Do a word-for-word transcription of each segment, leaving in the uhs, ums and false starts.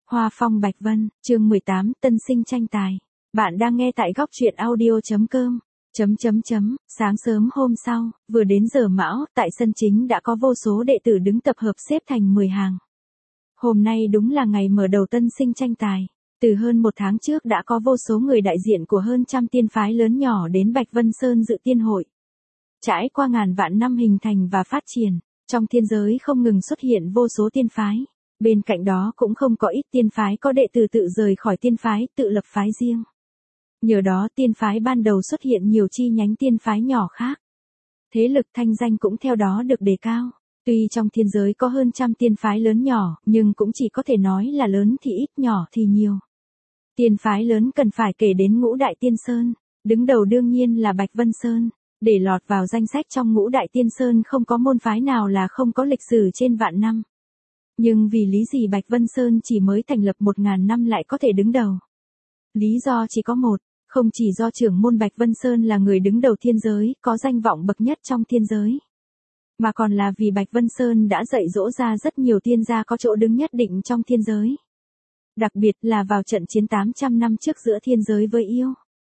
Hoa phong bạch vân, chương mười tám, tân sinh tranh tài. Bạn đang nghe tại góc truyện audio chấm com. Chấm chấm chấm, sáng sớm hôm sau, vừa đến giờ mão, tại sân chính đã có vô số đệ tử đứng tập hợp xếp thành mười hàng. Hôm nay đúng là ngày mở đầu tân sinh tranh tài. Từ hơn một tháng trước đã có vô số người đại diện của hơn trăm tiên phái lớn nhỏ đến Bạch Vân Sơn dự tiên hội. Trải qua ngàn vạn năm hình thành và phát triển, trong thiên giới không ngừng xuất hiện vô số tiên phái. Bên cạnh đó cũng không có ít tiên phái có đệ tử tự rời khỏi tiên phái, tự lập phái riêng. Nhờ đó tiên phái ban đầu xuất hiện nhiều chi nhánh tiên phái nhỏ khác. Thế lực thanh danh cũng theo đó được đề cao. Tuy trong thiên giới có hơn trăm tiên phái lớn nhỏ, nhưng cũng chỉ có thể nói là lớn thì ít, nhỏ thì nhiều. Tiên phái lớn cần phải kể đến Ngũ Đại Tiên Sơn, đứng đầu đương nhiên là Bạch Vân Sơn. Để lọt vào danh sách trong Ngũ Đại Tiên Sơn không có môn phái nào là không có lịch sử trên vạn năm. Nhưng vì lý gì Bạch Vân Sơn chỉ mới thành lập một ngàn năm lại có thể đứng đầu? Lý do chỉ có một, không chỉ do trưởng môn Bạch Vân Sơn là người đứng đầu thiên giới, có danh vọng bậc nhất trong thiên giới. Mà còn là vì Bạch Vân Sơn đã dạy dỗ ra rất nhiều tiên gia có chỗ đứng nhất định trong thiên giới. Đặc biệt là vào trận chiến tám trăm năm trước giữa thiên giới với yêu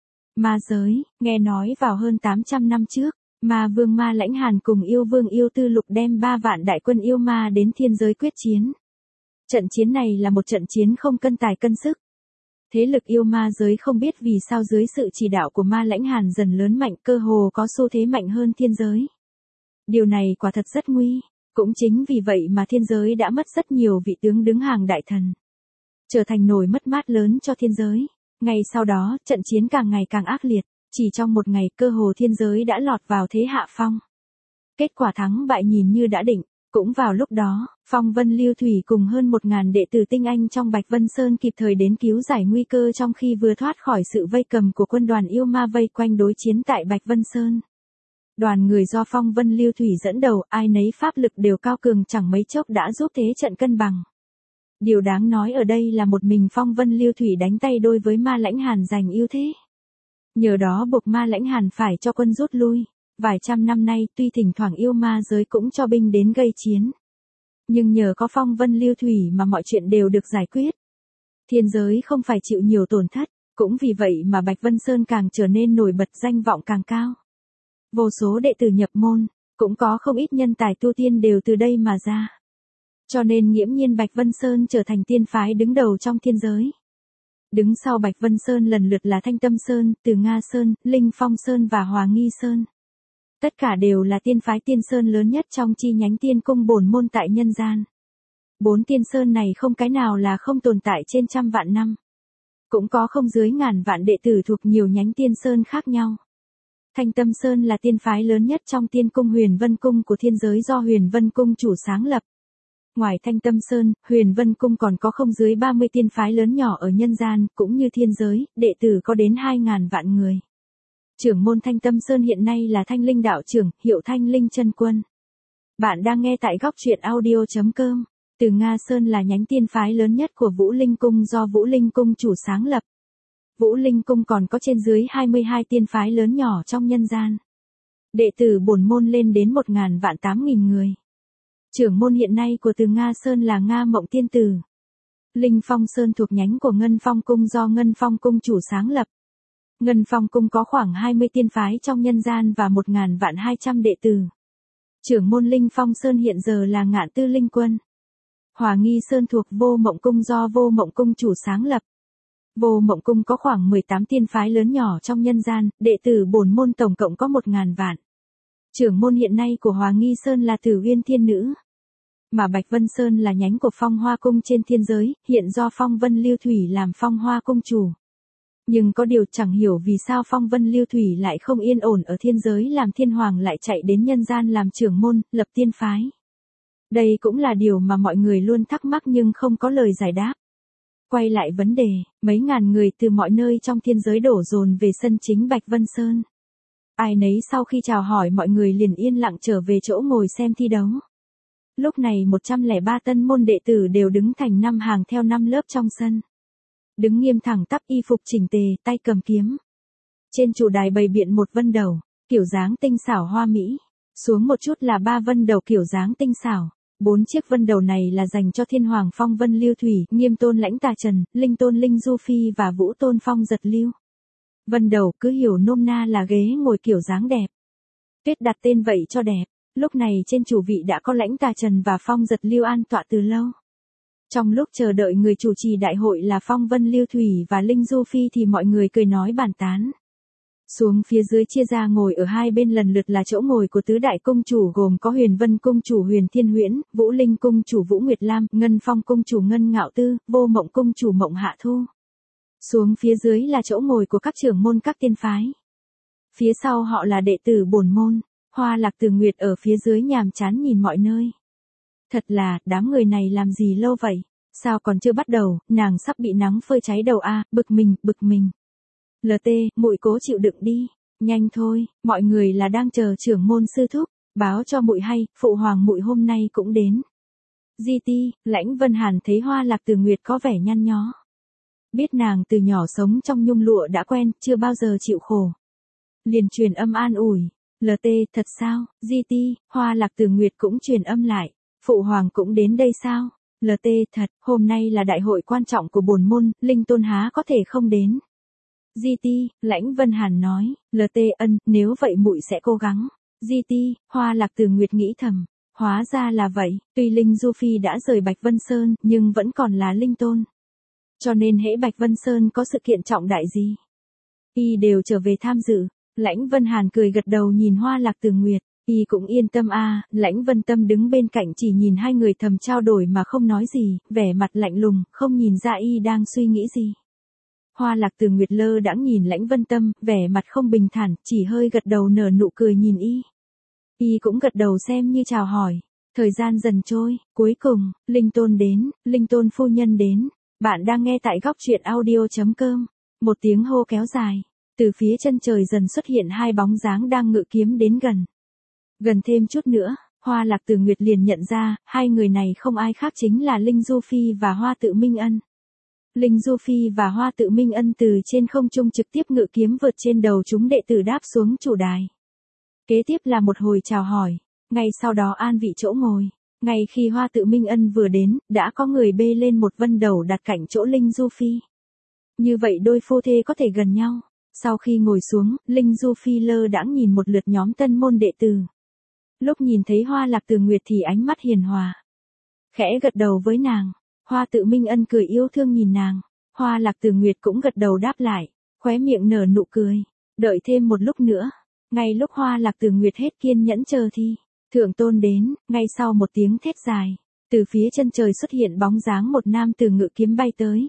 ma giới, nghe nói vào hơn tám trăm năm trước, Ma Vương Ma Lãnh Hàn cùng yêu vương yêu tư lục đem ba vạn đại quân yêu ma đến thiên giới quyết chiến. Trận chiến này là một trận chiến không cân tài cân sức. Thế lực yêu ma giới không biết vì sao dưới sự chỉ đạo của Ma Lãnh Hàn dần lớn mạnh, cơ hồ có xu thế mạnh hơn thiên giới. Điều này quả thật rất nguy, cũng chính vì vậy mà thiên giới đã mất rất nhiều vị tướng đứng hàng đại thần. Trở thành nỗi mất mát lớn cho thiên giới. Ngay sau đó, trận chiến càng ngày càng ác liệt, chỉ trong một ngày cơ hồ thiên giới đã lọt vào thế hạ phong. Kết quả thắng bại nhìn như đã định, cũng vào lúc đó, Phong Vân Lưu Thủy cùng hơn một ngàn đệ tử tinh anh trong Bạch Vân Sơn kịp thời đến cứu giải nguy cơ trong khi vừa thoát khỏi sự vây cầm của quân đoàn yêu ma vây quanh đối chiến tại Bạch Vân Sơn. Đoàn người do Phong Vân Lưu Thủy dẫn đầu, ai nấy pháp lực đều cao cường, chẳng mấy chốc đã giúp thế trận cân bằng. Điều đáng nói ở đây là một mình Phong Vân Lưu Thủy đánh tay đôi với Ma Lãnh Hàn giành ưu thế. Nhờ đó buộc Ma Lãnh Hàn phải cho quân rút lui. Vài trăm năm nay tuy thỉnh thoảng yêu ma giới cũng cho binh đến gây chiến. Nhưng nhờ có Phong Vân Lưu Thủy mà mọi chuyện đều được giải quyết. Thiên giới không phải chịu nhiều tổn thất, cũng vì vậy mà Bạch Vân Sơn càng trở nên nổi bật, danh vọng càng cao. Vô số đệ tử nhập môn, cũng có không ít nhân tài tu tiên đều từ đây mà ra. Cho nên nghiễm nhiên Bạch Vân Sơn trở thành tiên phái đứng đầu trong thiên giới. Đứng sau Bạch Vân Sơn lần lượt là Thanh Tâm Sơn, Từ Nga Sơn, Linh Phong Sơn và Hòa Nghi Sơn. Tất cả đều là tiên phái tiên sơn lớn nhất trong chi nhánh tiên cung bổn môn tại nhân gian. Bốn tiên sơn này không cái nào là không tồn tại trên trăm vạn năm. Cũng có không dưới ngàn vạn đệ tử thuộc nhiều nhánh tiên sơn khác nhau. Thanh Tâm Sơn là tiên phái lớn nhất trong tiên cung Huyền Vân Cung của thiên giới do Huyền Vân Cung chủ sáng lập. Ngoài Thanh Tâm Sơn, Huyền Vân Cung còn có không dưới ba mươi tiên phái lớn nhỏ ở nhân gian, cũng như thiên giới, đệ tử có đến hai ngàn vạn người. Trưởng môn Thanh Tâm Sơn hiện nay là Thanh Linh đạo trưởng, hiệu Thanh Linh Chân Quân. Bạn đang nghe tại góc truyện audio chấm com. Từ Nga Sơn là nhánh tiên phái lớn nhất của Vũ Linh Cung do Vũ Linh Cung chủ sáng lập. Vũ Linh Cung còn có trên dưới hai mươi hai tiên phái lớn nhỏ trong nhân gian. Đệ tử bổn môn lên đến một ngàn vạn tám nghìn người. Trưởng môn hiện nay của Từ Nga Sơn là Nga Mộng Tiên Tử. Linh Phong Sơn thuộc nhánh của Ngân Phong Cung do Ngân Phong Cung chủ sáng lập. Ngân Phong Cung có khoảng hai mươi tiên phái trong nhân gian và một ngàn vạn hai trăm đệ tử. Trưởng môn Linh Phong Sơn hiện giờ là Ngạn Tư Linh Quân. Hòa Nghi Sơn thuộc Vô Mộng Cung do Vô Mộng Cung chủ sáng lập. Vô Mộng Cung có khoảng mười tám tiên phái lớn nhỏ trong nhân gian, đệ tử bổn môn tổng cộng có một ngàn vạn. Trưởng môn hiện nay của Hòa Nghi Sơn là Tử Uyên Thiên Nữ. Mà Bạch Vân Sơn là nhánh của Phong Hoa Cung trên thiên giới, hiện do Phong Vân Lưu Thủy làm Phong Hoa Cung chủ. Nhưng có điều chẳng hiểu vì sao Phong Vân Lưu Thủy lại không yên ổn ở thiên giới làm thiên hoàng lại chạy đến nhân gian làm trưởng môn, lập tiên phái. Đây cũng là điều mà mọi người luôn thắc mắc nhưng không có lời giải đáp. Quay lại vấn đề, mấy ngàn người từ mọi nơi trong thiên giới đổ dồn về sân chính Bạch Vân Sơn. Ai nấy sau khi chào hỏi mọi người liền yên lặng trở về chỗ ngồi xem thi đấu. Lúc này một trăm lẻ ba tân môn đệ tử đều đứng thành năm hàng theo năm lớp trong sân. Đứng nghiêm thẳng tắp, y phục chỉnh tề, tay cầm kiếm. Trên chủ đài bày biện một vân đầu, kiểu dáng tinh xảo hoa mỹ. Xuống một chút là ba vân đầu kiểu dáng tinh xảo. Bốn chiếc vân đầu này là dành cho Thiên Hoàng Phong Vân Lưu Thủy, Nghiêm Tôn Lãnh Tà Trần, Linh Tôn Linh Du Phi và Vũ Tôn Phong Giật Lưu. Vân đầu cứ hiểu nôm na là ghế ngồi kiểu dáng đẹp. Tuyết đặt tên vậy cho đẹp. Lúc này trên chủ vị đã có Lãnh Tà Trần và Phong Giật Lưu an tọa từ lâu. Trong lúc chờ đợi người chủ trì đại hội là Phong Vân Lưu Thủy và Linh Du Phi thì mọi người cười nói bàn tán. Xuống phía dưới chia ra ngồi ở hai bên lần lượt là chỗ ngồi của tứ đại cung chủ gồm có Huyền Vân cung chủ Huyền Thiên Huyễn, Vũ Linh cung chủ Vũ Nguyệt Lam, Ngân Phong cung chủ Ngân Ngạo Tư, Vô Mộng cung chủ Mộng Hạ Thu. Xuống phía dưới là chỗ ngồi của các trưởng môn các tiên phái. Phía sau họ là đệ tử bổn môn. Hoa Lạc Từ Nguyệt ở phía dưới nhàm chán nhìn mọi nơi. Thật là, đám người này làm gì lâu vậy? Sao còn chưa bắt đầu, nàng sắp bị nắng phơi cháy đầu a, à, bực mình, bực mình. lờ tê, muội cố chịu đựng đi, nhanh thôi, mọi người là đang chờ trưởng môn sư thúc, báo cho muội hay, phụ hoàng muội hôm nay cũng đến. Di ti, Lãnh Vân Hàn thấy Hoa Lạc Từ Nguyệt có vẻ nhăn nhó. Biết nàng từ nhỏ sống trong nhung lụa đã quen, chưa bao giờ chịu khổ. Liền truyền âm an ủi. lờ tê, thật sao, Di ti, Hoa Lạc Từ Nguyệt cũng truyền âm lại. Phụ hoàng cũng đến đây sao? lờ tê, thật, hôm nay là đại hội quan trọng của bổn môn, Linh Tôn há có thể không đến. Di ti, Lãnh Vân Hàn nói, lờ tê ân, nếu vậy muội sẽ cố gắng. Di ti, Hoa Lạc Từ Nguyệt nghĩ thầm, hóa ra là vậy, tuy Linh Du Phi đã rời Bạch Vân Sơn, nhưng vẫn còn là Linh Tôn. Cho nên hễ Bạch Vân Sơn có sự kiện trọng đại gì, y đều trở về tham dự. Lãnh Vân Hàn cười gật đầu nhìn Hoa Lạc Từ Nguyệt, y cũng yên tâm a. À. Lãnh Vân Tâm đứng bên cạnh chỉ nhìn hai người thầm trao đổi mà không nói gì, vẻ mặt lạnh lùng, không nhìn ra y đang suy nghĩ gì. Hoa Lạc Từ Nguyệt lơ đãng nhìn Lãnh Vân Tâm, vẻ mặt không bình thản, chỉ hơi gật đầu nở nụ cười nhìn y. Y cũng gật đầu xem như chào hỏi. Thời gian dần trôi, cuối cùng, Linh Tôn đến, Linh Tôn phu nhân đến. Bạn đang nghe tại góc truyện audio chấm com. Một tiếng hô kéo dài. Từ phía chân trời dần xuất hiện hai bóng dáng đang ngự kiếm đến gần. Gần thêm chút nữa, Hoa Lạc Từ Nguyệt liền nhận ra, hai người này không ai khác chính là Linh Du Phi và Hoa Tự Minh Ân. Linh Du Phi và Hoa Tự Minh Ân từ trên không trung trực tiếp ngự kiếm vượt trên đầu chúng đệ tử đáp xuống chủ đài. Kế tiếp là một hồi chào hỏi, ngay sau đó an vị chỗ ngồi. Ngay khi Hoa Tự Minh Ân vừa đến, đã có người bê lên một vân đầu đặt cạnh chỗ Linh Du Phi. Như vậy đôi phu thê có thể gần nhau. Sau khi ngồi xuống, Linh Du Phi lơ đãng nhìn một lượt nhóm tân môn đệ tử. Lúc nhìn thấy Hoa Lạc Từ Nguyệt thì ánh mắt hiền hòa. Khẽ gật đầu với nàng. Hoa Tự Minh Ân cười yêu thương nhìn nàng. Hoa Lạc Từ Nguyệt cũng gật đầu đáp lại, khóe miệng nở nụ cười. Đợi thêm một lúc nữa. Ngay lúc Hoa Lạc Từ Nguyệt hết kiên nhẫn chờ thì Thượng Tôn đến, ngay sau một tiếng thét dài. Từ phía chân trời xuất hiện bóng dáng một nam tử ngự kiếm bay tới.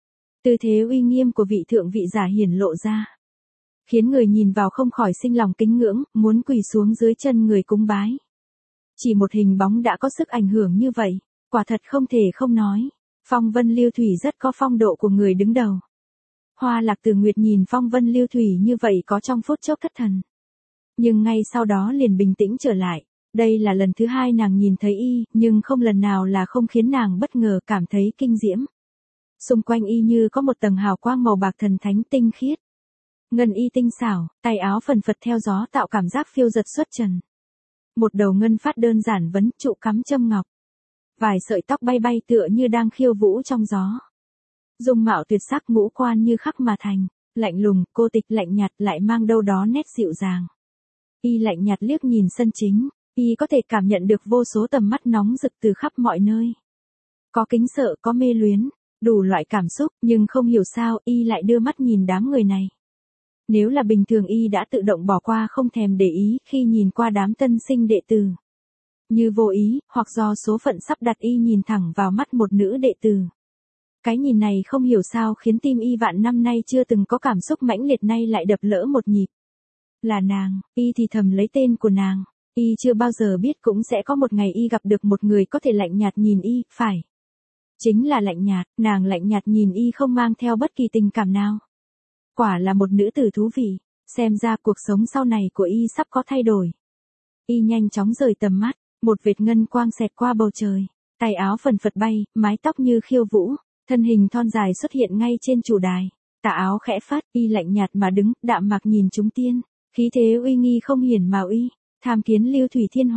Tư thế uy nghiêm của vị thượng vị giả hiển lộ ra. Khiến người nhìn vào không khỏi sinh lòng kính ngưỡng, muốn quỳ xuống dưới chân người cúng bái. Chỉ một hình bóng đã có sức ảnh hưởng như vậy, quả thật không thể không nói. Phong Vân Lưu Thủy rất có phong độ của người đứng đầu. Hoa Lạc Từ Nguyệt nhìn Phong Vân Lưu Thủy như vậy có trong phút chốc thất thần. Nhưng ngay sau đó liền bình tĩnh trở lại. Đây là lần thứ hai nàng nhìn thấy y, nhưng không lần nào là không khiến nàng bất ngờ cảm thấy kinh diễm. Xung quanh y như có một tầng hào quang màu bạc thần thánh tinh khiết. Ngân y tinh xảo, tay áo phần phật theo gió tạo cảm giác phiêu dật xuất trần. Một đầu ngân phát đơn giản vấn trụ cắm châm ngọc. Vài sợi tóc bay bay tựa như đang khiêu vũ trong gió. Dung mạo tuyệt sắc ngũ quan như khắc mà thành, lạnh lùng, cô tịch lạnh nhạt lại mang đâu đó nét dịu dàng. Y lạnh nhạt liếc nhìn sân chính, y có thể cảm nhận được vô số tầm mắt nóng rực từ khắp mọi nơi. Có kính sợ, có mê luyến, đủ loại cảm xúc, nhưng không hiểu sao y lại đưa mắt nhìn đám người này. Nếu là bình thường y đã tự động bỏ qua không thèm để ý khi nhìn qua đám tân sinh đệ tử. Như vô ý, hoặc do số phận sắp đặt y nhìn thẳng vào mắt một nữ đệ tử. Cái nhìn này không hiểu sao khiến tim y vạn năm nay chưa từng có cảm xúc mãnh liệt nay lại đập lỡ một nhịp. Là nàng, y thì thầm lấy tên của nàng. Y chưa bao giờ biết cũng sẽ có một ngày y gặp được một người có thể lạnh nhạt nhìn y, phải. Chính là lạnh nhạt, nàng lạnh nhạt nhìn y không mang theo bất kỳ tình cảm nào. Quả là một nữ tử thú vị, xem ra cuộc sống sau này của y sắp có thay đổi. Y nhanh chóng rời tầm mắt, một vệt ngân quang xẹt qua bầu trời, tay áo phần phật bay, mái tóc như khiêu vũ, thân hình thon dài xuất hiện ngay trên chủ đài, tà áo khẽ phất, y lạnh nhạt mà đứng, đạm mạc nhìn chúng tiên, khí thế uy nghi không hiển mà uy, tham kiến Lưu Thủy Thiên Hoàng.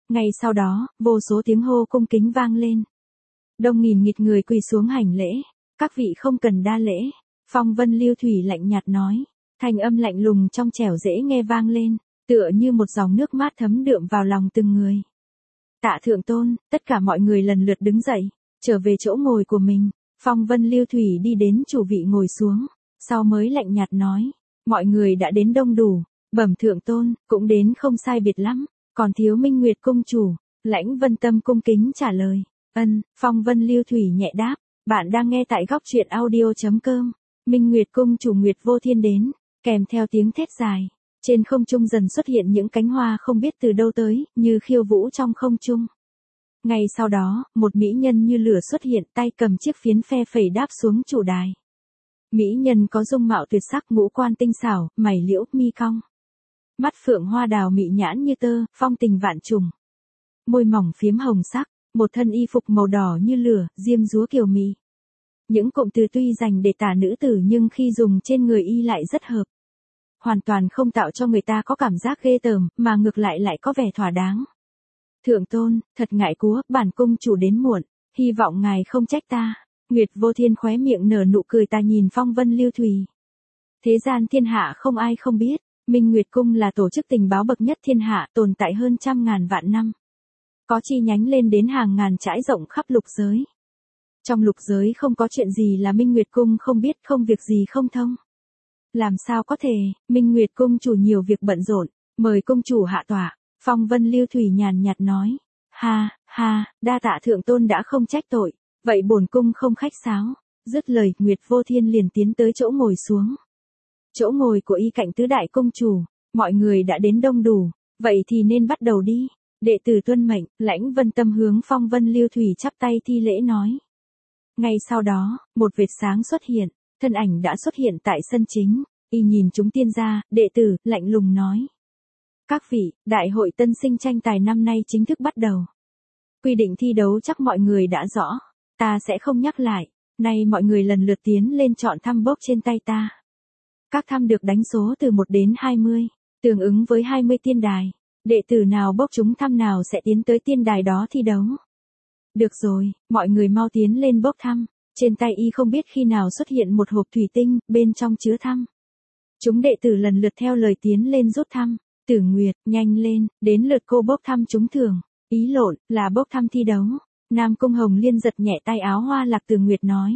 Ngay sau đó, vô số tiếng hô cung kính vang lên. Đông nghìn nghịt người quỳ xuống hành lễ. Các vị không cần đa lễ. Phong Vân Lưu Thủy lạnh nhạt nói. Thanh âm lạnh lùng trong trẻo dễ nghe vang lên, tựa như một dòng nước mát thấm đượm vào lòng từng người. Tạ thượng tôn, tất cả mọi người lần lượt đứng dậy, trở về chỗ ngồi của mình. Phong Vân Lưu Thủy đi đến chủ vị ngồi xuống, sau mới lạnh nhạt nói. Mọi người đã đến đông đủ, bẩm thượng tôn, cũng đến không sai biệt lắm, còn thiếu Minh Nguyệt cung chủ. Lãnh Vân Tâm cung kính trả lời. Ân, Phong Vân Lưu Thủy nhẹ đáp. Bạn đang nghe tại góc truyện audio.com. Minh Nguyệt cung chủ Nguyệt Vô Thiên đến, kèm theo tiếng thét dài. Trên không trung dần xuất hiện những cánh hoa không biết từ đâu tới, như khiêu vũ trong không trung. Ngay sau đó, một mỹ nhân như lửa xuất hiện, tay cầm chiếc phiến phe phẩy đáp xuống chủ đài. Mỹ nhân có dung mạo tuyệt sắc, ngũ quan tinh xảo, mày liễu, mi cong. Mắt phượng hoa đào mị nhãn như tơ, phong tình vạn trùng. Môi mỏng phiếm hồng sắc, một thân y phục màu đỏ như lửa, diêm dúa kiều mị. Những cụm từ tuy dành để tả nữ tử nhưng khi dùng trên người y lại rất hợp. Hoàn toàn không tạo cho người ta có cảm giác ghê tởm, mà ngược lại lại có vẻ thỏa đáng. Thượng tôn, thật ngại cúa, bản cung chủ đến muộn, hy vọng ngài không trách ta. Nguyệt Vô Thiên khóe miệng nở nụ cười tà nhìn Phong Vân Lưu Thủy. Thế gian thiên hạ không ai không biết, Minh Nguyệt Cung là tổ chức tình báo bậc nhất thiên hạ, tồn tại hơn trăm ngàn vạn năm. Có chi nhánh lên đến hàng ngàn trải rộng khắp lục giới. Trong lục giới không có chuyện gì là Minh Nguyệt Cung không biết, không việc gì không thông. Làm sao có thể, Minh Nguyệt cung chủ nhiều việc bận rộn, mời cung chủ hạ tọa. Phong Vân Lưu Thủy nhàn nhạt nói. Ha, ha, đa tạ thượng tôn đã không trách tội, vậy bổn cung không khách sáo. Dứt lời, Nguyệt Vô Thiên liền tiến tới chỗ ngồi xuống. Chỗ ngồi của y cạnh tứ đại cung chủ, mọi người đã đến đông đủ, vậy thì nên bắt đầu đi. Đệ tử tuân mệnh. Lãnh Vân Tâm hướng Phong Vân Lưu Thủy chắp tay thi lễ nói. Ngay sau đó, một vệt sáng xuất hiện, thân ảnh đã xuất hiện tại sân chính, y nhìn chúng tiên gia, đệ tử, lạnh lùng nói. Các vị, đại hội tân sinh tranh tài năm nay chính thức bắt đầu. Quy định thi đấu chắc mọi người đã rõ, ta sẽ không nhắc lại, nay mọi người lần lượt tiến lên chọn thăm bốc trên tay ta. Các thăm được đánh số từ một đến hai mươi, tương ứng với hai mươi tiên đài, đệ tử nào bốc trúng thăm nào sẽ tiến tới tiên đài đó thi đấu. Được rồi, mọi người mau tiến lên bốc thăm. Trên tay y không biết khi nào xuất hiện một hộp thủy tinh, bên trong chứa thăm. Chúng đệ tử lần lượt theo lời tiến lên rút thăm. Tử Nguyệt, nhanh lên, đến lượt cô bốc thăm trúng thưởng. Ý lộn, là bốc thăm thi đấu. Nam Cung Hồng Liên giật nhẹ tay áo Hoa Lạc Tử Nguyệt nói.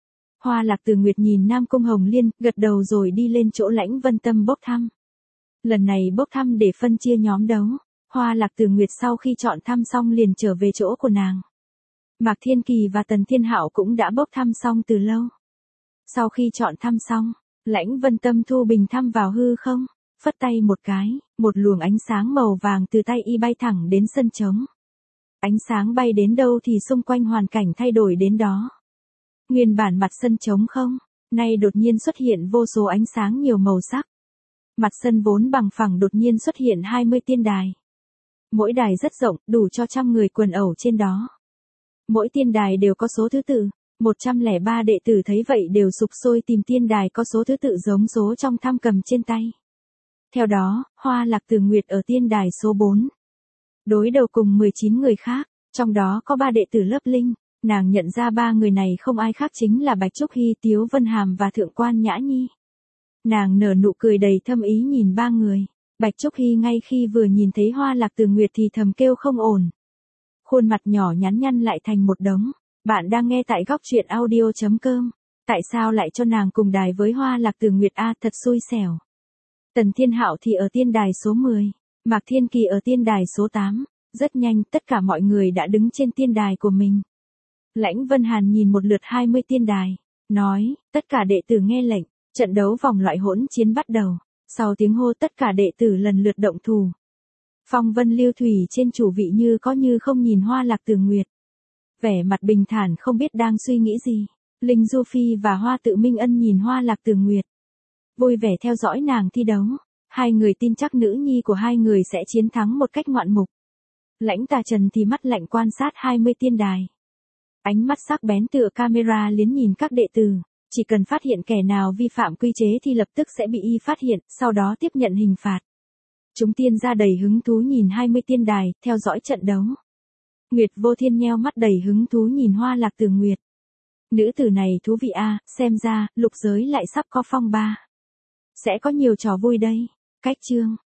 Hoa Lạc Tử Nguyệt nhìn Nam Cung Hồng Liên, gật đầu rồi đi lên chỗ Lãnh Vân Tâm bốc thăm. Lần này bốc thăm để phân chia nhóm đấu. Hoa Lạc Tử Nguyệt sau khi chọn thăm xong liền trở về chỗ của nàng. Mạc Thiên Kỳ và Tần Thiên Hạo cũng đã bốc thăm xong từ lâu. Sau khi chọn thăm xong, Lãnh Vân Tâm thu bình thăm vào hư không, phất tay một cái, một luồng ánh sáng màu vàng từ tay y bay thẳng đến sân trống. Ánh sáng bay đến đâu thì xung quanh hoàn cảnh thay đổi đến đó. Nguyên bản mặt sân trống không, nay đột nhiên xuất hiện vô số ánh sáng nhiều màu sắc. Mặt sân vốn bằng phẳng đột nhiên xuất hiện hai mươi tiên đài. Mỗi đài rất rộng, đủ cho trăm người quần ẩu trên đó. Mỗi tiên đài đều có số thứ tự, một trăm lẻ ba đệ tử thấy vậy đều sục sôi tìm tiên đài có số thứ tự giống số trong thăm cầm trên tay. Theo đó, Hoa Lạc Tử Nguyệt ở tiên đài số bốn. Đối đầu cùng mười chín người khác, trong đó có ba đệ tử lớp linh, nàng nhận ra ba người này không ai khác chính là Bạch Trúc Hy, Tiếu Vân Hàm và Thượng Quan Nhã Nhi. Nàng nở nụ cười đầy thâm ý nhìn ba người, Bạch Trúc Hy ngay khi vừa nhìn thấy Hoa Lạc Tử Nguyệt thì thầm kêu không ổn. Khuôn mặt nhỏ nhắn nhăn lại thành một đống. Bạn đang nghe tại góc truyện audio.com. Tại sao lại cho nàng cùng đài với Hoa Lạc Tử Nguyệt a, thật xui xẻo. Tần Thiên Hạo thì ở tiên đài số mười, Mạc Thiên Kỳ ở tiên đài số tám. Rất nhanh, tất cả mọi người đã đứng trên tiên đài của mình. Lãnh Vân Hàn nhìn một lượt hai mươi tiên đài, nói, tất cả đệ tử nghe lệnh, trận đấu vòng loại hỗn chiến bắt đầu. Sau tiếng hô tất cả đệ tử lần lượt động thủ. Phong Vân Lưu Thủy trên chủ vị như có như không nhìn Hoa Lạc Tử Nguyệt. Vẻ mặt bình thản không biết đang suy nghĩ gì. Linh Du Phi và Hoa Tự Minh Ân nhìn Hoa Lạc Tử Nguyệt. Vui vẻ theo dõi nàng thi đấu. Hai người tin chắc nữ nhi của hai người sẽ chiến thắng một cách ngoạn mục. Lãnh Tà Trần thì mắt lạnh quan sát hai mươi tiên đài. Ánh mắt sắc bén tựa camera liếng nhìn các đệ tử. Chỉ cần phát hiện kẻ nào vi phạm quy chế thì lập tức sẽ bị y phát hiện, sau đó tiếp nhận hình phạt. Chúng tiên gia đầy hứng thú nhìn hai mươi tiên đài, theo dõi trận đấu. Nguyệt Vô Thiên nheo mắt đầy hứng thú nhìn Hoa Lạc Tường Nguyệt. Nữ tử này thú vị a, xem ra, lục giới lại sắp có phong ba. Sẽ có nhiều trò vui đây. Cách chương.